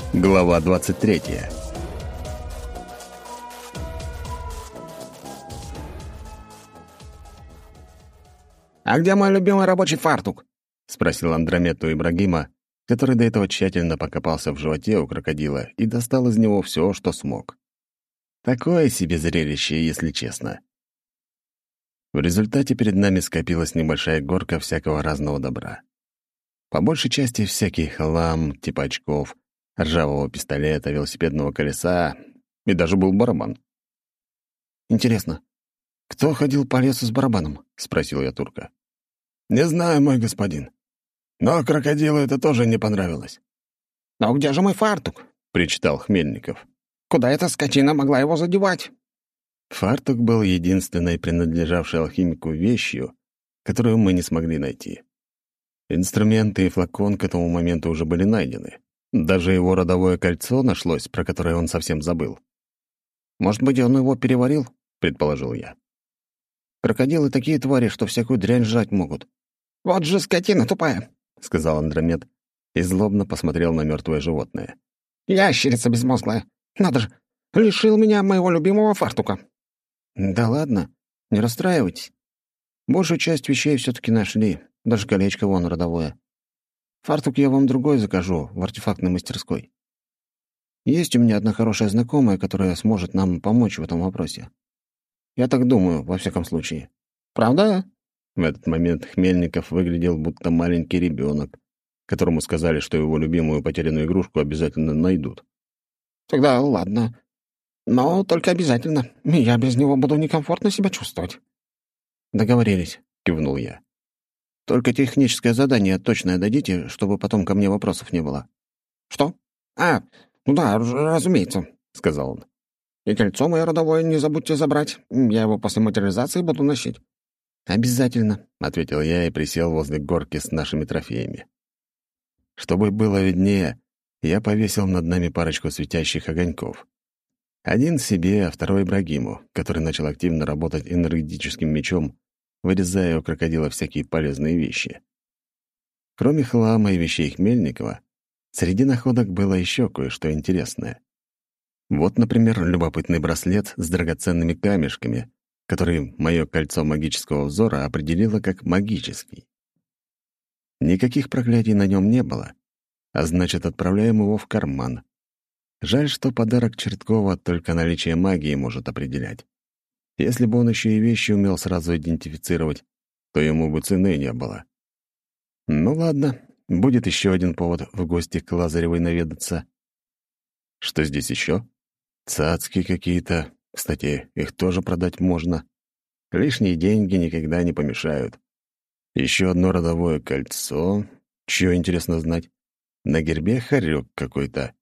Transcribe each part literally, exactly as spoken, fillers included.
Глава двадцать третья. «А где мой любимый рабочий фартук?» — спросил Андромед у Ибрагима, который до этого тщательно покопался в животе у крокодила и достал из него все, что смог. Такое себе зрелище, если честно. В результате перед нами скопилась небольшая горка всякого разного добра. По большей части всякий хлам, типа очков, ржавого пистолета, велосипедного колеса и даже был барабан. «Интересно, кто ходил по лесу с барабаном?» — спросил я турка. «Не знаю, мой господин. Но крокодилу это тоже не понравилось». «Но где же мой фартук?» — причитал Хмельников. «Куда эта скотина могла его задевать?» Фартук был единственной принадлежавшей алхимику вещью, которую мы не смогли найти. Инструменты и флакон к этому моменту уже были найдены. Даже его родовое кольцо нашлось, про которое он совсем забыл. «Может быть, он его переварил?» — предположил я. «Крокодилы такие твари, что всякую дрянь жрать могут». «Вот же скотина тупая!» — сказал Андромед и злобно посмотрел на мертвое животное. «Ящерица безмозглая! Надо же! Лишил меня моего любимого фартука!» «Да ладно, не расстраивайтесь. Большую часть вещей все-таки нашли, даже колечко вон родовое. Фартук я вам другой закажу в артефактной мастерской. Есть у меня одна хорошая знакомая, которая сможет нам помочь в этом вопросе. Я так думаю, во всяком случае. Правда?» В этот момент Хмельников выглядел будто маленький ребенок, которому сказали, что его любимую потерянную игрушку обязательно найдут. «Тогда ладно. Но только обязательно. Я без него буду некомфортно себя чувствовать». «Договорились», — кивнул я. «Только техническое задание точное дадите, чтобы потом ко мне вопросов не было». «Что? А, ну да, разумеется», — сказал он. «И кольцо мое родовое не забудьте забрать. Я его после материализации буду носить». «Обязательно», — ответил я и присел возле горки с нашими трофеями. Чтобы было виднее, я повесил над нами парочку светящих огоньков. Один себе, а второй Ибрагиму, который начал активно работать энергетическим мечом, вырезая у крокодила всякие полезные вещи. Кроме хлама и вещей Хмельникова, среди находок было еще кое-что интересное. Вот, например, любопытный браслет с драгоценными камешками, который мое кольцо магического взора определило как магический. Никаких проклятий на нем не было, а значит, отправляем его в карман. Жаль, что подарок Черткова только наличие магии может определять. Если бы он еще и вещи умел сразу идентифицировать, то ему бы цены не было. Ну ладно, будет еще один повод в гости к Лазаревой наведаться. Что здесь еще? Цацки какие-то. Кстати, их тоже продать можно. Лишние деньги никогда не помешают. Еще одно родовое кольцо. Чего интересно знать? На гербе хорек какой-то.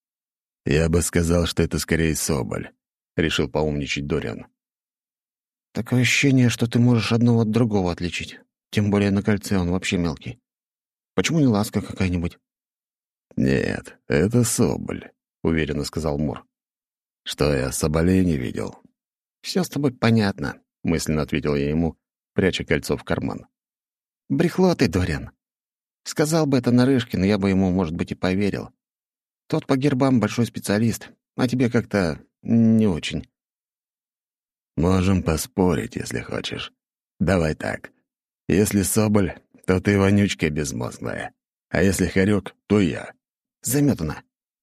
Я бы сказал, что это скорее соболь, — решил поумничать Дориан. «Такое ощущение, что ты можешь одного от другого отличить. Тем более на кольце он вообще мелкий. Почему не ласка какая-нибудь?» «Нет, это соболь», — уверенно сказал Мур. «Что, я соболей не видел?» «Все с тобой понятно», — мысленно ответил я ему, пряча кольцо в карман. «Брехло ты, Дориан. Сказал бы это Нарышкин, я бы ему, может быть, и поверил. Тот по гербам большой специалист, а тебе как-то не очень». «Можем поспорить, если хочешь. Давай так. Если соболь, то ты вонючка безмозглая, а если хорек, то я. Заметано».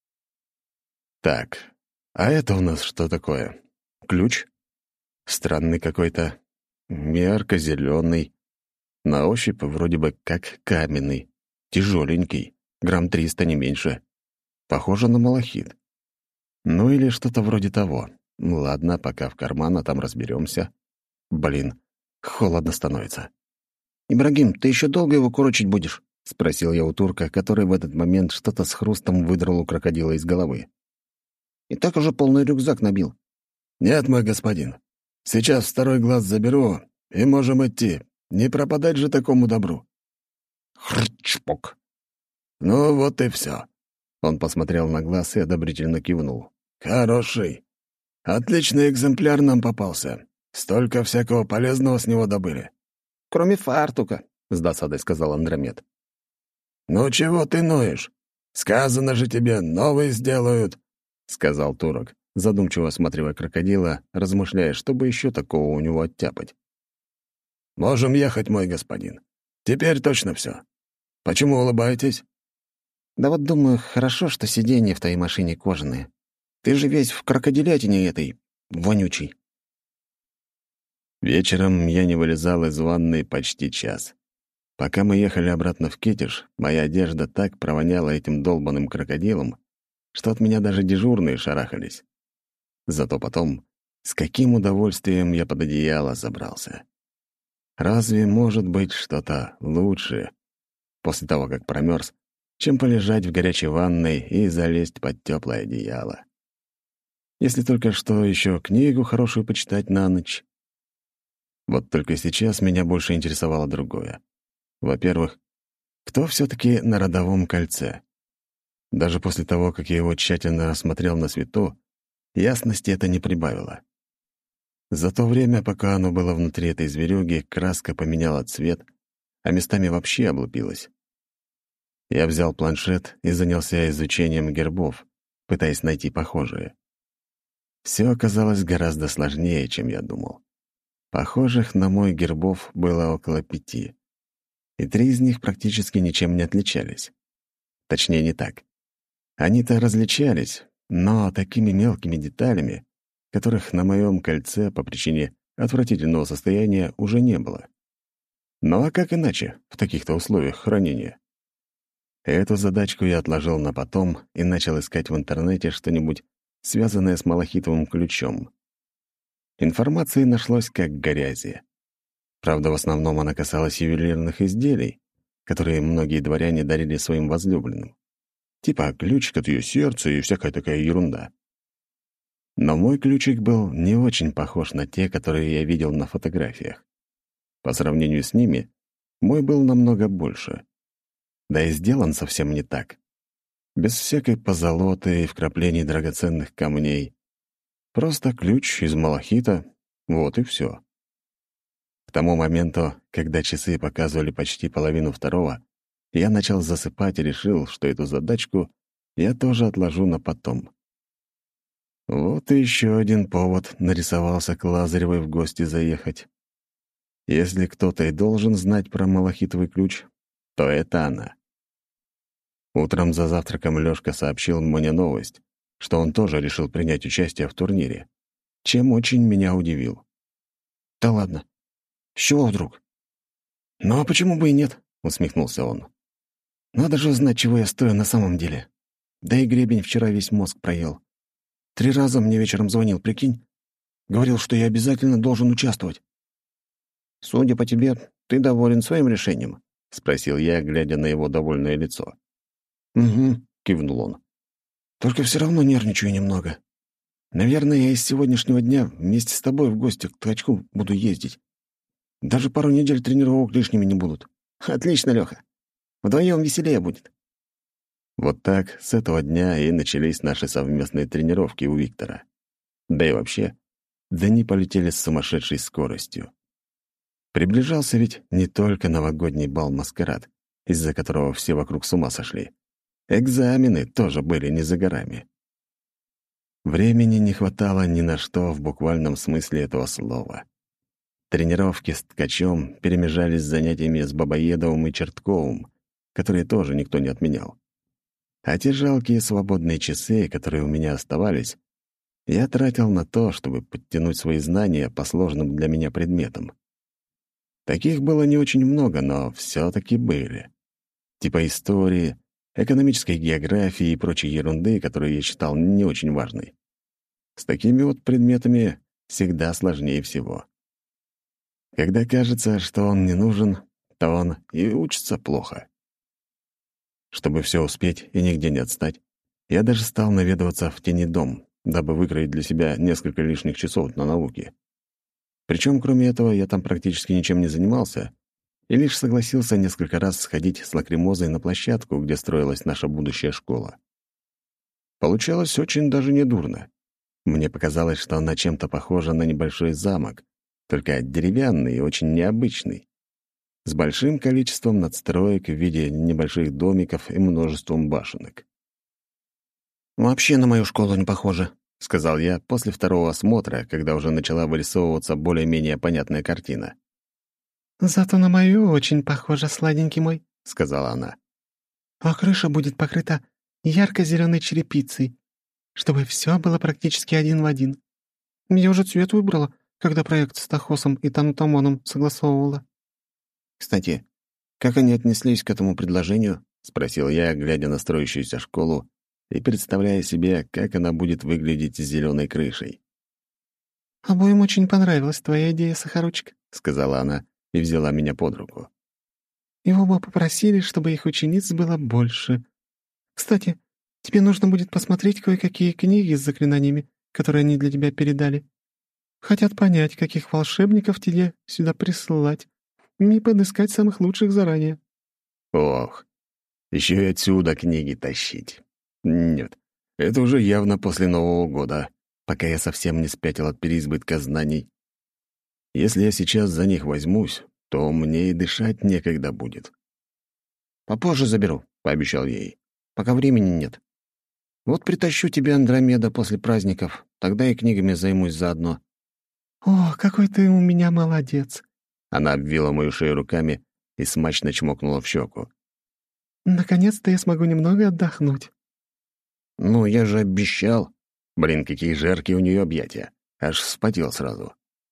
«Так, а это у нас что такое? Ключ? Странный какой-то, ярко-зеленый. На ощупь вроде бы как каменный, тяжеленький, грамм триста, не меньше. Похоже на малахит. Ну или что-то вроде того. Ладно, пока в карман, а там разберемся. Блин, холодно становится. «Ибрагим, ты еще долго его курочить будешь?» — спросил я у турка, который в этот момент что-то с хрустом выдрал у крокодила из головы. «И так уже полный рюкзак набил». «Нет, мой господин. Сейчас второй глаз заберу, и можем идти. Не пропадать же такому добру». «Хрчпок». «Ну вот и все. Он посмотрел на глаз и одобрительно кивнул. «Хороший. Отличный экземпляр нам попался. Столько всякого полезного с него добыли». «Кроме фартука», — с досадой сказал Андромед. «Ну чего ты ноешь? Сказано же тебе, новые сделают», — сказал турок, задумчиво осматривая крокодила, размышляя, чтобы еще такого у него оттяпать. «Можем ехать, мой господин. Теперь точно все. Почему улыбаетесь?» Да вот думаю, хорошо, что сиденья в твоей машине кожаные. Ты же весь в крокодилятине этой, вонючий. Вечером я не вылезал из ванной почти час. Пока мы ехали обратно в Китеж, моя одежда так провоняла этим долбаным крокодилом, что от меня даже дежурные шарахались. Зато потом, с каким удовольствием я под одеяло забрался. Разве может быть что-то лучше после того, как промерз, чем полежать в горячей ванной и залезть под теплое одеяло? Если только что еще книгу хорошую почитать на ночь. Вот только сейчас меня больше интересовало другое. Во-первых, кто все-таки на родовом кольце? Даже после того, как я его тщательно осмотрел на свету, ясности это не прибавило. За то время, пока оно было внутри этой зверюги, краска поменяла цвет, а местами вообще облупилась. Я взял планшет и занялся изучением гербов, пытаясь найти похожие. Все оказалось гораздо сложнее, чем я думал. Похожих на мой гербов было около пяти, и три из них практически ничем не отличались. Точнее, не так. Они-то различались, но такими мелкими деталями, которых на моем кольце по причине отвратительного состояния уже не было. Ну а как иначе в таких-то условиях хранения? Эту задачку я отложил на потом и начал искать в интернете что-нибудь, связанное с малахитовым ключом. Информации нашлось как грязи. Правда, в основном она касалась ювелирных изделий, которые многие дворяне дарили своим возлюбленным. Типа ключик от ее сердца и всякая такая ерунда. Но мой ключик был не очень похож на те, которые я видел на фотографиях. По сравнению с ними, мой был намного больше. Да и сделан совсем не так. Без всякой позолоты и вкраплений драгоценных камней. Просто ключ из малахита, вот и все. К тому моменту, когда часы показывали почти половину второго, я начал засыпать и решил, что эту задачку я тоже отложу на потом. Вот и еще один повод нарисовался к Лазаревой в гости заехать. Если кто-то и должен знать про малахитовый ключ, то это она. Утром за завтраком Лёшка сообщил мне новость, что он тоже решил принять участие в турнире, чем очень меня удивил. Да ладно. С чего вдруг? Ну а почему бы и нет? Усмехнулся он. Надо же знать, чего я стою на самом деле. Да и гребень вчера весь мозг проел. Три раза мне вечером звонил, прикинь. Говорил, что я обязательно должен участвовать. «Судя по тебе, ты доволен своим решением?» — спросил я, глядя на его довольное лицо. «Угу», — кивнул он. «Только все равно нервничаю немного. Наверное, я из сегодняшнего дня вместе с тобой в гости к Ткачку буду ездить. Даже пару недель тренировок лишними не будут. Отлично, Лёха. Вдвоем веселее будет». Вот так с этого дня и начались наши совместные тренировки у Виктора. Да и вообще, дни полетели с сумасшедшей скоростью. Приближался ведь не только новогодний бал-маскарад, из-за которого все вокруг с ума сошли. Экзамены тоже были не за горами. Времени не хватало ни на что в буквальном смысле этого слова. Тренировки с Ткачом перемежались с занятиями с Бабоедовым и Чертковым, которые тоже никто не отменял. А те жалкие свободные часы, которые у меня оставались, я тратил на то, чтобы подтянуть свои знания по сложным для меня предметам. Таких было не очень много, но все-таки были. Типа истории, экономической географии и прочей ерунды, которую я считал не очень важной. С такими вот предметами всегда сложнее всего. Когда кажется, что он не нужен, то он и учится плохо. Чтобы все успеть и нигде не отстать, я даже стал наведываться в тени дом, дабы выкроить для себя несколько лишних часов на науке. Причем, кроме этого, я там практически ничем не занимался и лишь согласился несколько раз сходить с лакримозой на площадку, где строилась наша будущая школа. Получалось очень даже недурно. Мне показалось, что она чем-то похожа на небольшой замок, только деревянный и очень необычный. с большим количеством надстроек в виде небольших домиков и множеством башенок. «Вообще на мою школу не похоже», — сказал я после второго осмотра, когда уже начала вырисовываться более-менее понятная картина. «Зато на мою очень похоже, сладенький мой», — сказала она. «А крыша будет покрыта ярко-зеленой черепицей, чтобы все было практически один в один. Я уже цвет выбрала, когда проект с Тахосом и Танутамоном согласовывала». «Кстати, как они отнеслись к этому предложению?» — спросил я, глядя на строящуюся школу и представляя себе, как она будет выглядеть с зеленой крышей. «Обоим очень понравилась твоя идея, Сахарочек», — сказала она и взяла меня под руку. «И оба попросили, чтобы их учениц было больше. Кстати, тебе нужно будет посмотреть кое-какие книги с заклинаниями, которые они для тебя передали. Хотят понять, каких волшебников тебе сюда присылать, и подыскать самых лучших заранее». Ох, еще и отсюда книги тащить. Нет, это уже явно после Нового года, пока я совсем не спятил от переизбытка знаний. Если я сейчас за них возьмусь, то мне и дышать некогда будет. «Попозже заберу», — пообещал ей, — «пока времени нет. Вот притащу тебе Андромеда после праздников, тогда и книгами займусь заодно». «О, какой ты у меня молодец!» Она обвила мою шею руками и смачно чмокнула в щеку. «Наконец-то я смогу немного отдохнуть». «Ну, я же обещал». Блин, какие жаркие у нее объятия. Аж вспотел сразу.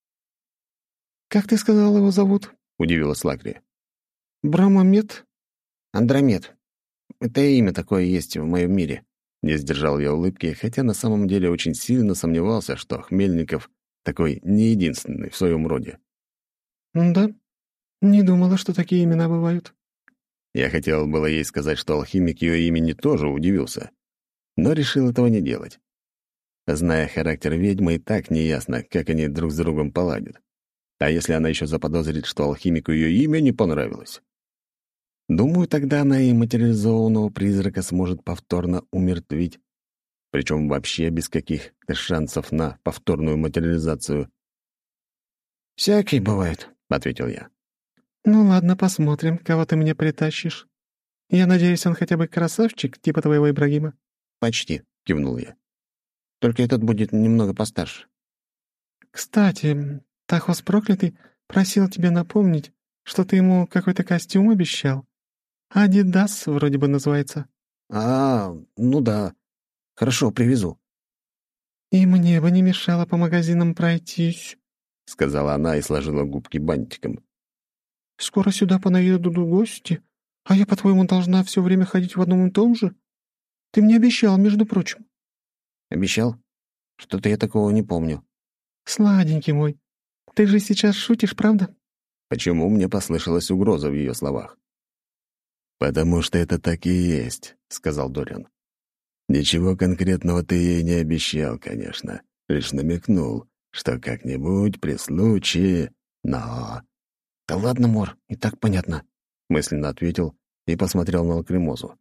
«Как ты сказал, его зовут?» — удивилась Лакри. «Брамомед?» «Андромед. Это имя такое есть в моем мире». Не сдержал я улыбки, хотя на самом деле очень сильно сомневался, что Хмельников такой не единственный в своем роде. «Да? Не думала, что такие имена бывают». Я хотел было ей сказать, что алхимик ее имени тоже удивился, но решил этого не делать. Зная характер ведьмы, и так неясно, как они друг с другом поладят. А если она еще заподозрит, что алхимику ее имя не понравилось? Думаю, тогда она и материализованного призрака сможет повторно умертвить. Причем вообще без каких-то шансов на повторную материализацию. «Всякие бывает», — ответил я. «Ну ладно, посмотрим, кого ты мне притащишь. Я надеюсь, он хотя бы красавчик, типа твоего Ибрагима». «Почти», — кивнул я. «Только этот будет немного постарше». «Кстати, Тахос Проклятый просил тебя напомнить, что ты ему какой-то костюм обещал. «Адидас» вроде бы называется. «А, ну да. Хорошо, привезу». «И мне бы не мешало по магазинам пройтись», — сказала она и сложила губки бантиком. «Скоро сюда понаедут гости, а я, по-твоему, должна все время ходить в одном и том же? Ты мне обещал, между прочим». «Обещал? Что-то я такого не помню». «Сладенький мой, ты же сейчас шутишь, правда?» Почему мне послышалась угроза в ее словах? «Потому что это так и есть», — сказал Дориан. «Ничего конкретного ты ей не обещал, конечно, лишь намекнул, что как-нибудь при случае, но...» «Да ладно, Мор, и так понятно», — мысленно ответил и посмотрел на Лакримозу.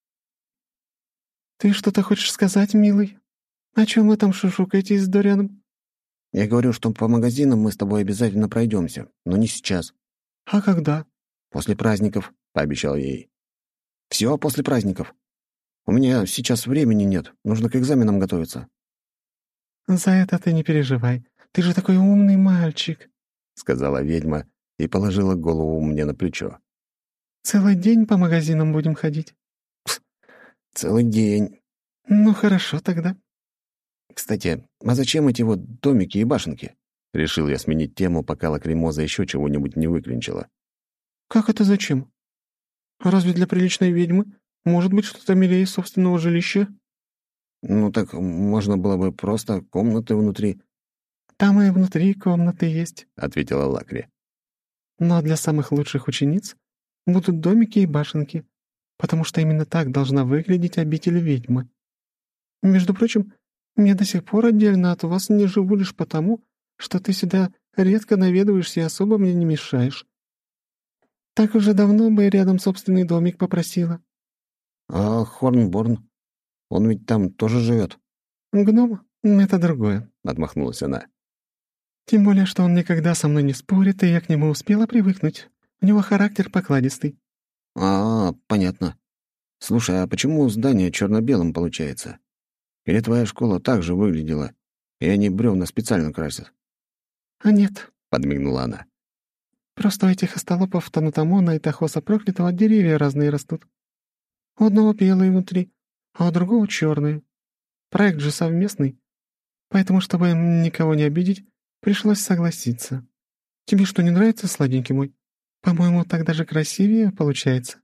«Ты что-то хочешь сказать, милый? О чем вы там шушукаетесь с Дорианом?» «Я говорю, что по магазинам мы с тобой обязательно пройдемся, но не сейчас». «А когда?» «После праздников», — пообещал ей. «Все после праздников. У меня сейчас времени нет, нужно к экзаменам готовиться». «За это ты не переживай. Ты же такой умный мальчик», — сказала ведьма и положила голову мне на плечо. «Целый день по магазинам будем ходить?» Пс, «Целый день». «Ну, хорошо тогда». «Кстати, а зачем эти вот домики и башенки?» Решил я сменить тему, пока Лакримоза еще чего-нибудь не выклинчила. «Как это зачем? Разве для приличной ведьмы может быть что-то милее собственного жилища?» «Ну так можно было бы просто комнаты внутри». «Там и внутри комнаты есть», — ответила Лакри. «но для самых лучших учениц будут домики и башенки, потому что именно так должна выглядеть обитель ведьмы. Между прочим, я до сих пор отдельно от вас не живу лишь потому, что ты сюда редко наведываешься и особо мне не мешаешь. Так уже давно бы рядом собственный домик попросила». «А Хорнборн? Он ведь там тоже живет». «Гном — это другое», — отмахнулась она. «Тем более, что он никогда со мной не спорит, и я к нему успела привыкнуть. У него характер покладистый». «А, понятно. Слушай, а почему здание черно-белым получается? Или твоя школа так же выглядела, и они бревна специально красят?» «А нет», — подмигнула она. «просто у этих остолопов Танутамона и Тахоса Проклятого деревья разные растут. У одного белые внутри, а у другого черные. Проект же совместный, поэтому, чтобы никого не обидеть, пришлось согласиться. Тебе что, не нравится, сладенький мой? По-моему, так даже красивее получается».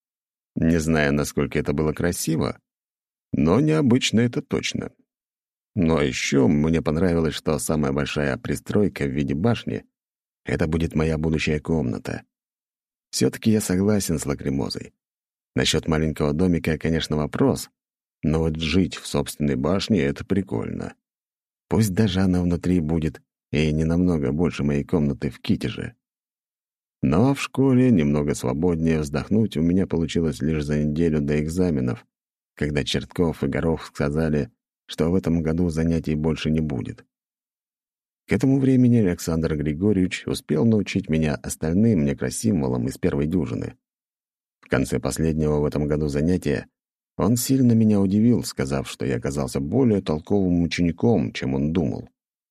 Не знаю, насколько это было красиво, но необычно это точно. Но еще мне понравилось, что самая большая пристройка в виде башни — это будет моя будущая комната. Все-таки я согласен с Лакримозой. Насчет маленького домика, конечно, вопрос, но вот жить в собственной башне — это прикольно. Пусть даже она внутри будет и не намного больше моей комнаты в Китеже. Но в школе немного свободнее вздохнуть у меня получилось лишь за неделю до экзаменов, когда Чертков и Горох сказали, что в этом году занятий больше не будет. К этому времени Александр Григорьевич успел научить меня остальным некросимволам из первой дюжины. В конце последнего в этом году занятия он сильно меня удивил, сказав, что я оказался более толковым учеником, чем он думал.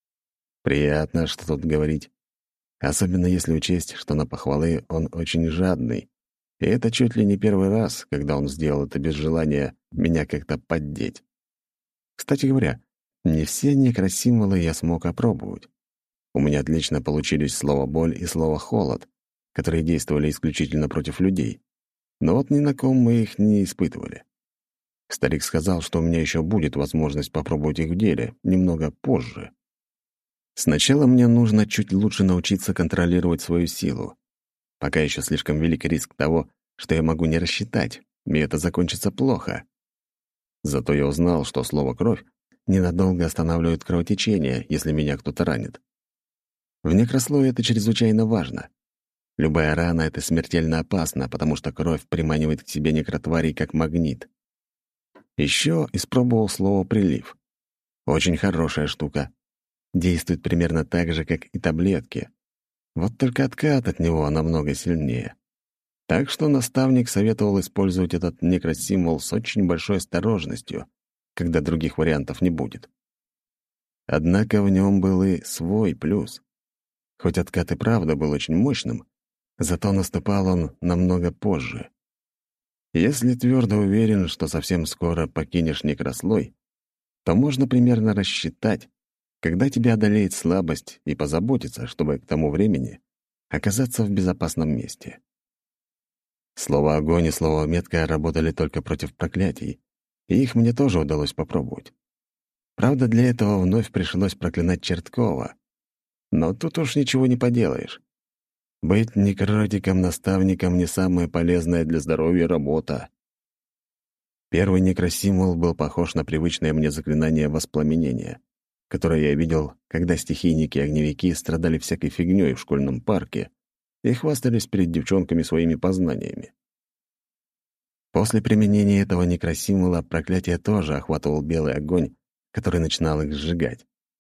Приятно, что тут говорить. Особенно если учесть, что на похвалы он очень жадный. И это чуть ли не первый раз, когда он сделал это без желания меня как-то поддеть. Кстати говоря, не все некросимволы я смог опробовать. У меня отлично получились слово «боль» и слово «холод», которые действовали исключительно против людей. Но вот ни на ком мы их не испытывали. Старик сказал, что у меня еще будет возможность попробовать их в деле, немного позже. Сначала мне нужно чуть лучше научиться контролировать свою силу. Пока еще слишком велик риск того, что я могу не рассчитать, и это закончится плохо. Зато я узнал, что слово «кровь» ненадолго останавливает кровотечение, если меня кто-то ранит. В некрослове это чрезвычайно важно. Любая рана — это смертельно опасно, потому что кровь приманивает к себе некротварей как магнит. Еще испробовал слово «прилив». Очень хорошая штука. Действует примерно так же, как и таблетки. Вот только откат от него намного сильнее. Так что наставник советовал использовать этот некросимвол с очень большой осторожностью, когда других вариантов не будет. Однако в нем был и свой плюс. Хоть откат и правда был очень мощным, зато наступал он намного позже. Если твердо уверен, что совсем скоро покинешь некрослой, то можно примерно рассчитать, когда тебя одолеет слабость, и позаботиться, чтобы к тому времени оказаться в безопасном месте. Слово «огонь» и слово «метка» работали только против проклятий, и их мне тоже удалось попробовать. Правда, для этого вновь пришлось проклинать Черткова. Но тут уж ничего не поделаешь. Быть некротиком-наставником — не самая полезная для здоровья работа. Первый некросимвол был похож на привычное мне заклинание воспламенения, которое я видел, когда стихийники-огневики страдали всякой фигнёй в школьном парке и хвастались перед девчонками своими познаниями. После применения этого некросимвола проклятие тоже охватывал белый огонь, который начинал их сжигать.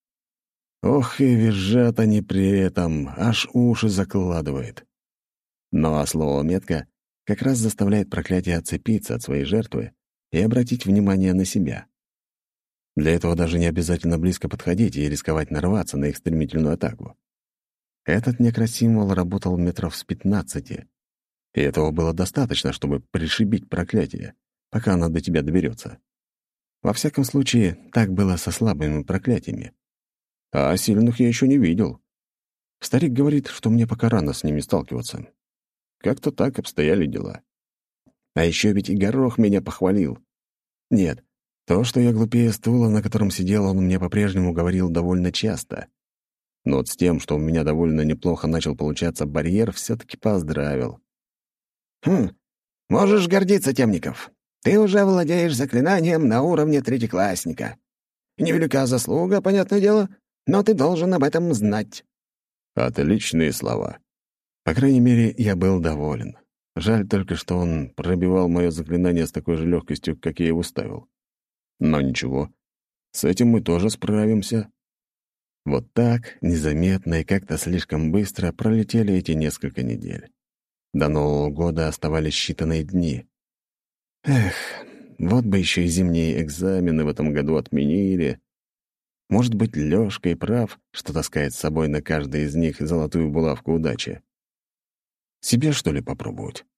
Ох, и визжат они при этом, аж уши закладывает. Ну а слово «метка» как раз заставляет проклятие отцепиться от своей жертвы и обратить внимание на себя. Для этого даже не обязательно близко подходить и рисковать нарваться на их стремительную атаку. Этот некросимвол работал метров с пятнадцати, и этого было достаточно, чтобы пришибить проклятие, пока оно до тебя доберется. Во всяком случае, так было со слабыми проклятиями. А сильных я еще не видел. Старик говорит, что мне пока рано с ними сталкиваться. Как-то так обстояли дела. А еще ведь и Горох меня похвалил. Нет, то, что я глупее стула, на котором сидел, он мне по-прежнему говорил довольно часто. Но вот с тем, что у меня довольно неплохо начал получаться барьер, все-таки поздравил. «Хм, можешь гордиться, Темников. Ты уже владеешь заклинанием на уровне третьеклассника. Невелика заслуга, понятное дело, но ты должен об этом знать». Отличные слова. По крайней мере, я был доволен. Жаль только, что он пробивал мое заклинание с такой же легкостью, как я его ставил. Но ничего, с этим мы тоже справимся. Вот так, незаметно и как-то слишком быстро пролетели эти несколько недель. До Нового года оставались считанные дни. Эх, вот бы еще и зимние экзамены в этом году отменили. Может быть, Лёшка и прав, что таскает с собой на каждый из них золотую булавку удачи. Себе, что ли, попробовать?